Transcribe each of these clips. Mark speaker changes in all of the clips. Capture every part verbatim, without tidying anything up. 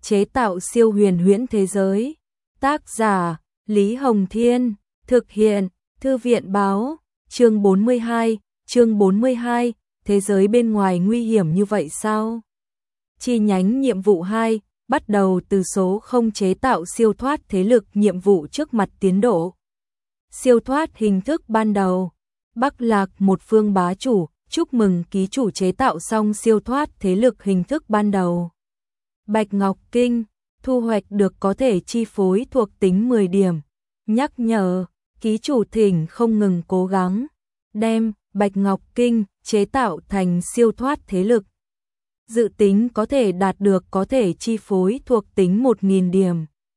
Speaker 1: chế tạo siêu huyền huyễn thế giới. Tác giả, Lý Hồng Thiên, thực hiện, Thư viện báo, chương bốn mươi hai, chương bốn mươi hai, thế giới bên ngoài nguy hiểm như vậy sao? Chi nhánh nhiệm vụ hai, bắt đầu từ số không chế tạo siêu thoát thế lực nhiệm vụ trước mặt tiến độ. Siêu thoát hình thức ban đầu. Bắc Lạc một phương bá chủ, chúc mừng ký chủ chế tạo xong siêu thoát thế lực hình thức ban đầu. Bạch Ngọc Kinh, thu hoạch được có thể chi phối thuộc tính mười điểm. Nhắc nhở, ký chủ thỉnh không ngừng cố gắng, đem Bạch Ngọc Kinh chế tạo thành siêu thoát thế lực. Dự tính có thể đạt được có thể chi phối thuộc tính một nghìn điểm.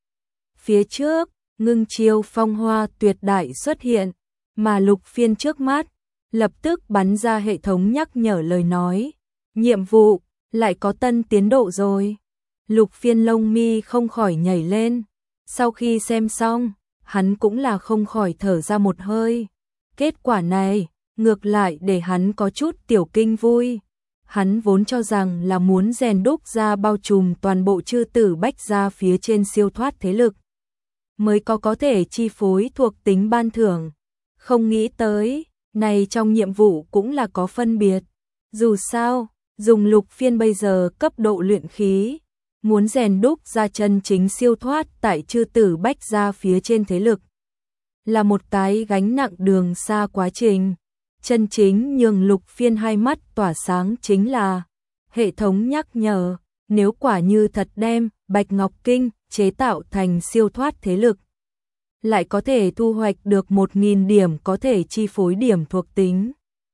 Speaker 1: Phía trước, ngưng chiêu phong hoa tuyệt đại xuất hiện, mà Lục Phiên trước mắt, lập tức bắn ra hệ thống nhắc nhở lời nói. Nhiệm vụ, lại có tân tiến độ rồi. Lục Phiên lông mi không khỏi nhảy lên. Sau khi xem xong, hắn cũng là không khỏi thở ra một hơi. Kết quả này, ngược lại để hắn có chút tiểu kinh vui. Hắn vốn cho rằng là muốn rèn đúc ra bao trùm toàn bộ chư tử bách gia phía trên siêu thoát thế lực, mới có có thể chi phối thuộc tính ban thưởng. Không nghĩ tới, này trong nhiệm vụ cũng là có phân biệt. Dù sao, dùng Lục Phiên bây giờ cấp độ luyện khí, muốn rèn đúc ra chân chính siêu thoát tại chư tử bách gia phía trên thế lực, là một cái gánh nặng đường xa quá trình. Chân chính nhường Lục Phiên hai mắt tỏa sáng chính là hệ thống nhắc nhở, nếu quả như thật đem Bạch Ngọc Kinh chế tạo thành siêu thoát thế lực, lại có thể thu hoạch được một nghìn điểm có thể chi phối điểm thuộc tính.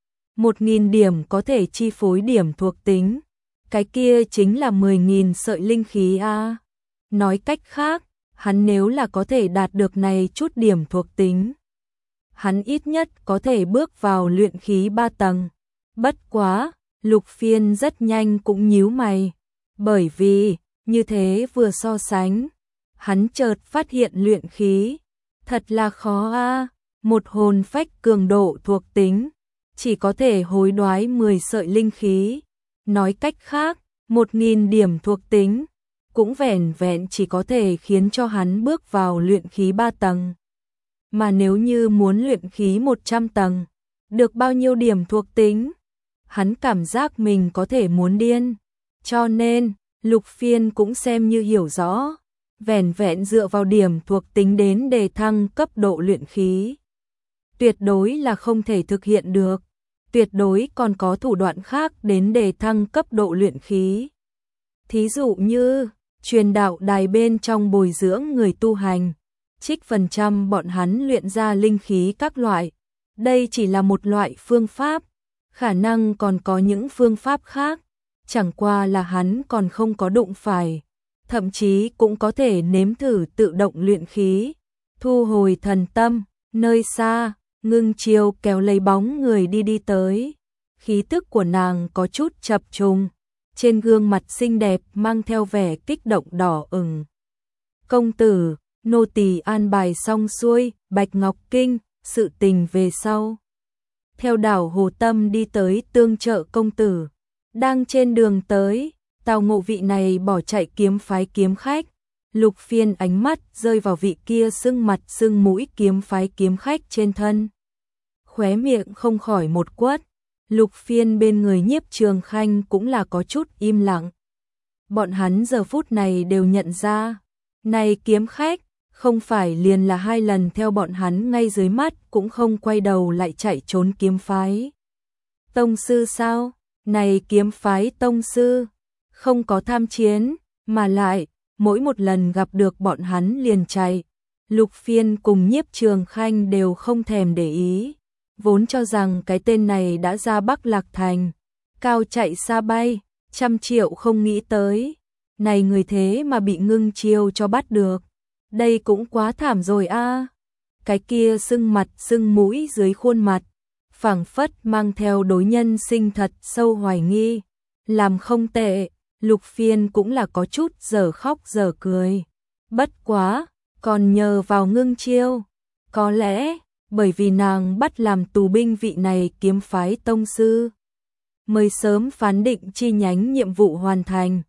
Speaker 1: một nghìn điểm có thể chi phối điểm thuộc tính, cái kia chính là mười nghìn sợi linh khí a. Nói cách khác, hắn nếu là có thể đạt được này chút điểm thuộc tính, hắn ít nhất có thể bước vào luyện khí ba tầng. Bất quá, Lục Phiên rất nhanh cũng nhíu mày, bởi vì, như thế vừa so sánh, hắn chợt phát hiện luyện khí, thật là khó a, một hồn phách cường độ thuộc tính, chỉ có thể hối đoái mười sợi linh khí. Nói cách khác, một nghìn điểm thuộc tính, cũng vẻn vẹn chỉ có thể khiến cho hắn bước vào luyện khí ba tầng. Mà nếu như muốn luyện khí một trăm tầng, được bao nhiêu điểm thuộc tính? Hắn cảm giác mình có thể muốn điên. Cho nên, Lục Phiên cũng xem như hiểu rõ, vẻn vẹn dựa vào điểm thuộc tính đến đề thăng cấp độ luyện khí, tuyệt đối là không thể thực hiện được. Tuyệt đối còn có thủ đoạn khác đến đề thăng cấp độ luyện khí. Thí dụ như, truyền đạo đài bên trong bồi dưỡng người tu hành, trích phần trăm bọn hắn luyện ra linh khí các loại. Đây chỉ là một loại phương pháp, khả năng còn có những phương pháp khác, chẳng qua là hắn còn không có đụng phải. Thậm chí cũng có thể nếm thử tự động luyện khí, thu hồi thần tâm. Nơi xa, ngưng chiêu kéo lấy bóng người đi đi tới. Khí tức của nàng có chút chập trùng, trên gương mặt xinh đẹp mang theo vẻ kích động đỏ ửng. Công tử, nô tỳ an bài xong xuôi Bạch Ngọc Kinh, sự tình về sau. Theo đảo Hồ Tâm đi tới tương trợ công tử. Đang trên đường tới, tào ngộ vị này bỏ chạy kiếm phái kiếm khách. Lục Phiên ánh mắt rơi vào vị kia sưng mặt sưng mũi kiếm phái kiếm khách trên thân. Khóe miệng không khỏi một quất. Lục Phiên bên người Nhiếp Trường Khanh cũng là có chút im lặng. Bọn hắn giờ phút này đều nhận ra, này kiếm khách, không phải liền là hai lần theo bọn hắn ngay dưới mắt cũng không quay đầu lại chạy trốn kiếm phái. Tông sư sao? Này kiếm phái tông sư, không có tham chiến, mà lại, mỗi một lần gặp được bọn hắn liền chạy. Lục Phiên cùng Nhiếp Trường Khanh đều không thèm để ý, vốn cho rằng cái tên này đã ra Bắc Lạc Thành, cao chạy xa bay, trăm triệu không nghĩ tới. Này người thế mà bị ngưng chiêu cho bắt được, đây cũng quá thảm rồi a. Cái kia sưng mặt sưng mũi dưới khuôn mặt, phảng phất mang theo đối nhân sinh thật sâu hoài nghi. Làm không tệ, Lục Phiên cũng là có chút giờ khóc giờ cười. Bất quá, còn nhờ vào ngưng chiêu. Có lẽ, bởi vì nàng bắt làm tù binh vị này kiếm phái tông sư, mới sớm phán định chi nhánh nhiệm vụ hoàn thành.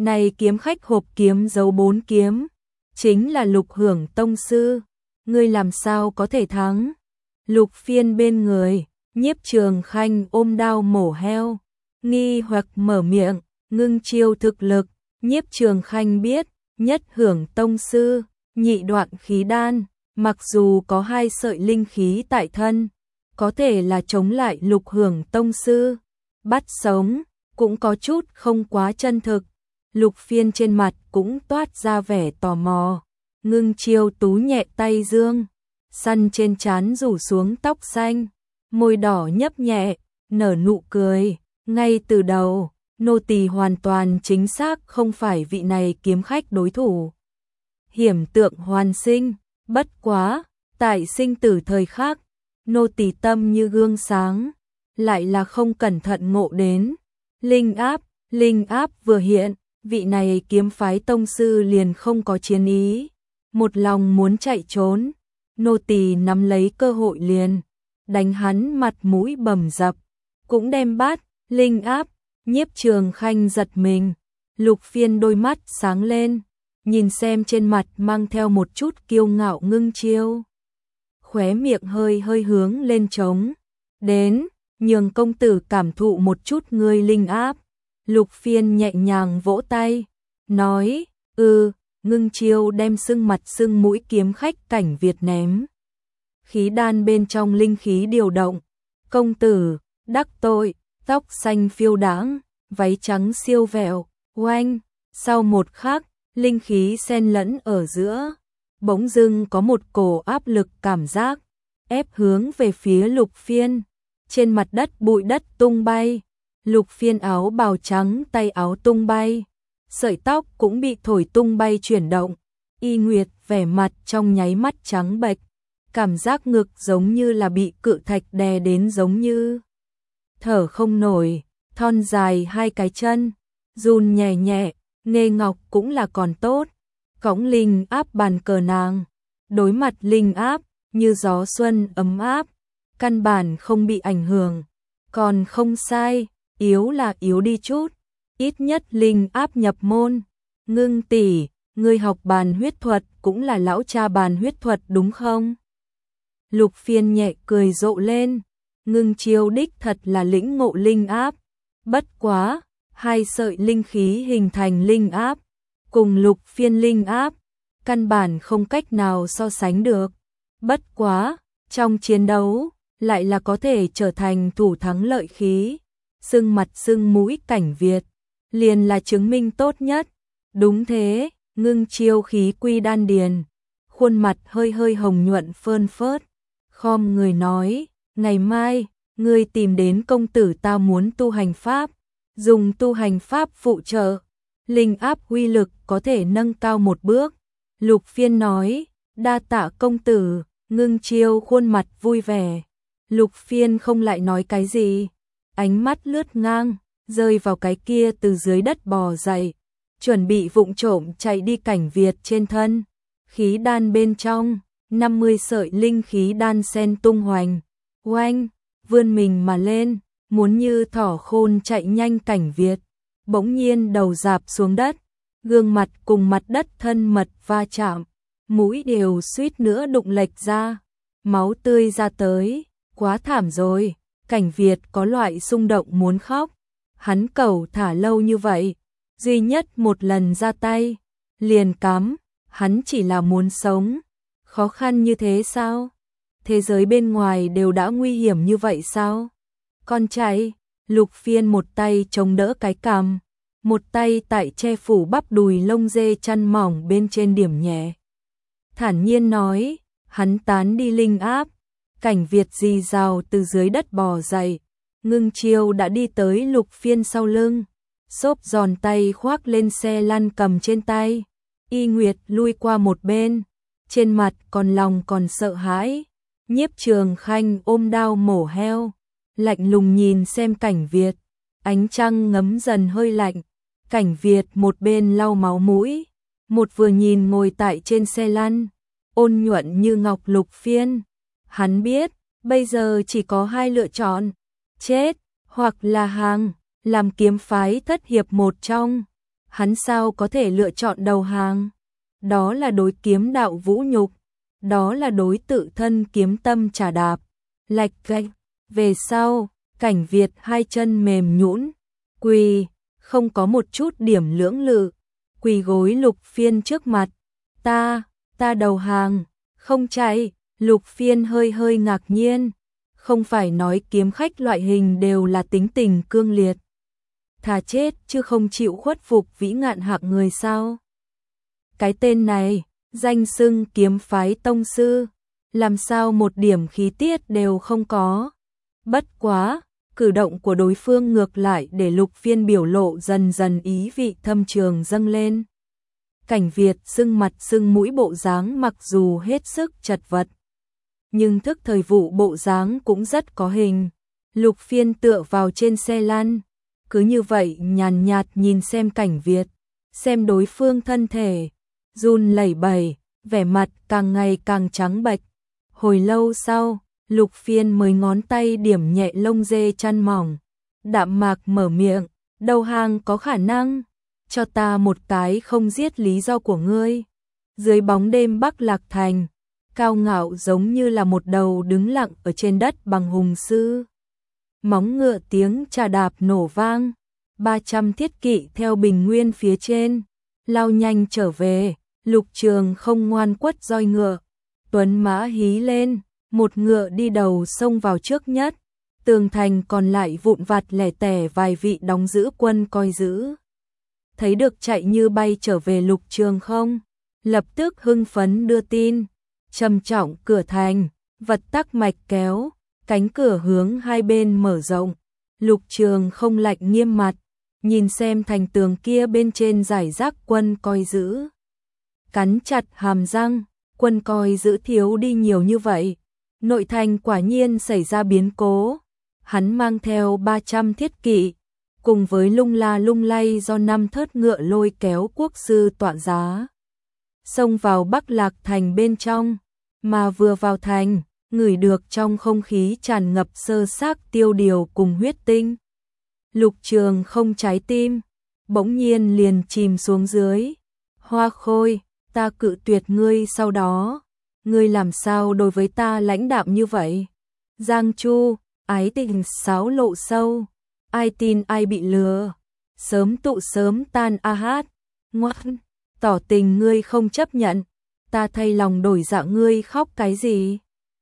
Speaker 1: Này kiếm khách hộp kiếm giấu bốn kiếm, chính là Lục Hưởng tông sư, ngươi làm sao có thể thắng? Lục Phiên bên người, Nhiếp Trường Khanh ôm đao mổ heo, nghi hoặc mở miệng, ngưng chiêu thực lực, Nhiếp Trường Khanh biết, nhất hưởng tông sư, nhị đoạn khí đan, mặc dù có hai sợi linh khí tại thân, có thể là chống lại Lục Hưởng tông sư, bắt sống, cũng có chút không quá chân thực. Lục Phiên trên mặt cũng toát ra vẻ tò mò, ngưng chiêu tú nhẹ tay dương, săn trên trán rủ xuống tóc xanh, môi đỏ nhấp nhẹ, nở nụ cười, ngay từ đầu, nô tỳ hoàn toàn chính xác không phải vị này kiếm khách đối thủ. Hiểm tượng hoàn sinh, bất quá, tại sinh tử thời khắc, nô tỳ tâm như gương sáng, lại là không cẩn thận ngộ đến. Linh áp, linh áp vừa hiện, vị này kiếm phái tông sư liền không có chiến ý, một lòng muốn chạy trốn, nô tỳ nắm lấy cơ hội liền, đánh hắn mặt mũi bầm dập, cũng đem bắt, linh áp, Nhiếp Trường Khanh giật mình, Lục Phiên đôi mắt sáng lên, nhìn xem trên mặt mang theo một chút kiêu ngạo ngưng chiêu. Khóe miệng hơi hơi hướng lên trống, đến, nhường công tử cảm thụ một chút ngươi linh áp. Lục Phiên nhẹ nhàng vỗ tay, nói, ừ, ngưng chiêu đem sưng mặt sưng mũi kiếm khách Cảnh Việt ném. Khí đan bên trong linh khí điều động, công tử, đắc tội, tóc xanh phiêu đãng, váy trắng siêu vẹo, oanh, sau một khắc, linh khí xen lẫn ở giữa, bỗng dưng có một cổ áp lực cảm giác, ép hướng về phía Lục Phiên, trên mặt đất bụi đất tung bay. Lục Phiên áo bào trắng tay áo tung bay, sợi tóc cũng bị thổi tung bay chuyển động, Y Nguyệt vẻ mặt trong nháy mắt trắng bệch, cảm giác ngực giống như là bị cự thạch đè đến giống như thở không nổi, thon dài hai cái chân, run nhẹ nhẹ, nghê ngọc cũng là còn tốt, cõng linh áp bàn cờ nàng, đối mặt linh áp, như gió xuân ấm áp, căn bản không bị ảnh hưởng, còn không sai. Yếu là yếu đi chút, ít nhất linh áp nhập môn. Ngưng tỷ, ngươi học bàn huyết thuật cũng là lão cha bàn huyết thuật đúng không? Lục Phiên nhẹ cười rộ lên, ngưng chiêu đích thật là lĩnh ngộ linh áp. Bất quá, hai sợi linh khí hình thành linh áp, cùng Lục Phiên linh áp, căn bản không cách nào so sánh được. Bất quá, trong chiến đấu, lại là có thể trở thành thủ thắng lợi khí. Sưng mặt sưng mũi Cảnh Việt, liền là chứng minh tốt nhất. Đúng thế, ngưng chiêu khí quy đan điền, khuôn mặt hơi hơi hồng nhuận phơn phớt, khom người nói, ngày mai, ngươi tìm đến công tử ta muốn tu hành pháp, dùng tu hành pháp phụ trợ, linh áp uy lực có thể nâng cao một bước. Lục Phiên nói, đa tạ công tử, ngưng chiêu khuôn mặt vui vẻ. Lục Phiên không lại nói cái gì. Ánh mắt lướt ngang, rơi vào cái kia từ dưới đất bò dậy, chuẩn bị vụng trộm chạy đi Cảnh Việt trên thân. Khí đan bên trong, năm mươi sợi linh khí đan sen tung hoành, oanh, vươn mình mà lên, muốn như thỏ khôn chạy nhanh Cảnh Việt. Bỗng nhiên đầu rạp xuống đất, gương mặt cùng mặt đất thân mật va chạm, mũi đều suýt nữa đụng lệch ra, máu tươi ra tới, quá thảm rồi. Cảnh Việt có loại xung động muốn khóc, hắn cầu thả lâu như vậy, duy nhất một lần ra tay, liền cắm, hắn chỉ là muốn sống, khó khăn như thế sao? Thế giới bên ngoài đều đã nguy hiểm như vậy sao? Con trai, Lục Phiên một tay chống đỡ cái cằm, một tay tại che phủ bắp đùi lông dê chăn mỏng bên trên điểm nhẹ. Thản nhiên nói, hắn tán đi linh áp. Cảnh Việt rì rào từ dưới đất bò dậy, ngưng chiêu đã đi tới Lục Phiên sau lưng, xốp giòn tay khoác lên xe lăn cầm trên tay. Y Nguyệt lui qua một bên, trên mặt còn lòng còn sợ hãi. Nhiếp Trường Khanh ôm đao mổ heo, lạnh lùng nhìn xem Cảnh Việt, ánh trăng ngấm dần hơi lạnh. Cảnh Việt một bên lau máu mũi, một vừa nhìn ngồi tại trên xe lăn, ôn nhuận như ngọc Lục Phiên. Hắn biết, bây giờ chỉ có hai lựa chọn, chết, hoặc là hàng, làm kiếm phái thất hiệp một trong. hắn sao có thể lựa chọn đầu hàng? Đó là đối kiếm đạo vũ nhục, đó là đối tự thân kiếm tâm trà đạp. Lạch cạch, về sau, Cảnh Việt hai chân mềm nhũn, quỳ, không có một chút điểm lưỡng lự, quỳ gối Lục Phiên trước mặt. Ta, ta đầu hàng, không chạy. Lục Phiên hơi hơi ngạc nhiên, không phải nói kiếm khách loại hình đều là tính tình cương liệt, thà chết chứ không chịu khuất phục vĩ ngạn hạng người sao? Cái tên này, danh xưng kiếm phái tông sư, làm sao một điểm khí tiết đều không có. Bất quá, cử động của đối phương ngược lại để Lục Phiên biểu lộ dần dần ý vị thâm trường dâng lên. Cảnh Việt sưng mặt sưng mũi bộ dáng mặc dù hết sức chật vật, nhưng thức thời vụ bộ dáng cũng rất có hình. Lục Phiên tựa vào trên xe lăn, cứ như vậy nhàn nhạt nhìn xem Cảnh Việt, xem đối phương thân thể run lẩy bẩy, vẻ mặt càng ngày càng trắng bệch. Hồi lâu sau, Lục Phiên mới ngón tay điểm nhẹ lông dê chăn mỏng, đạm mạc mở miệng, đầu hàng có khả năng, cho ta một cái không giết lý do của ngươi. Dưới bóng đêm Bắc Lạc Thành, cao ngạo giống như là một đầu đứng lặng ở trên đất bằng hùng sư. Móng ngựa tiếng trà đạp nổ vang, ba trăm thiết kỵ theo bình nguyên phía trên, lao nhanh trở về. Lục Trường không ngoan quất roi ngựa, tuấn mã hí lên, một ngựa đi đầu xông vào trước nhất, tường thành còn lại vụn vặt lẻ tẻ vài vị đóng giữ quân coi giữ. Thấy được chạy như bay trở về Lục Trường không, lập tức hưng phấn đưa tin, trầm trọng cửa thành, vật tắc mạch kéo, cánh cửa hướng hai bên mở rộng. Lục Trường không lạnh nghiêm mặt, nhìn xem thành tường kia bên trên giải rác quân coi giữ. Cắn chặt hàm răng, quân coi giữ thiếu đi nhiều như vậy. Nội thành quả nhiên xảy ra biến cố. Hắn mang theo ba trăm thiết kỵ, cùng với lung la lung lay do năm thớt ngựa lôi kéo quốc sư tọa giá, xông vào Bắc Lạc Thành bên trong, mà vừa vào thành, ngửi được trong không khí tràn ngập sơ xác tiêu điều cùng huyết tinh. Lục Trường không trái tim, bỗng nhiên liền chìm xuống dưới. Hoa Khôi, ta cự tuyệt ngươi sau đó, ngươi làm sao đối với ta lãnh đạm như vậy? Giang Chu, ái tình sáo lộ sâu, ai tin ai bị lừa, sớm tụ sớm tan a hát, ngoan, tỏ tình ngươi không chấp nhận, ta thay lòng đổi dạ ngươi khóc cái gì?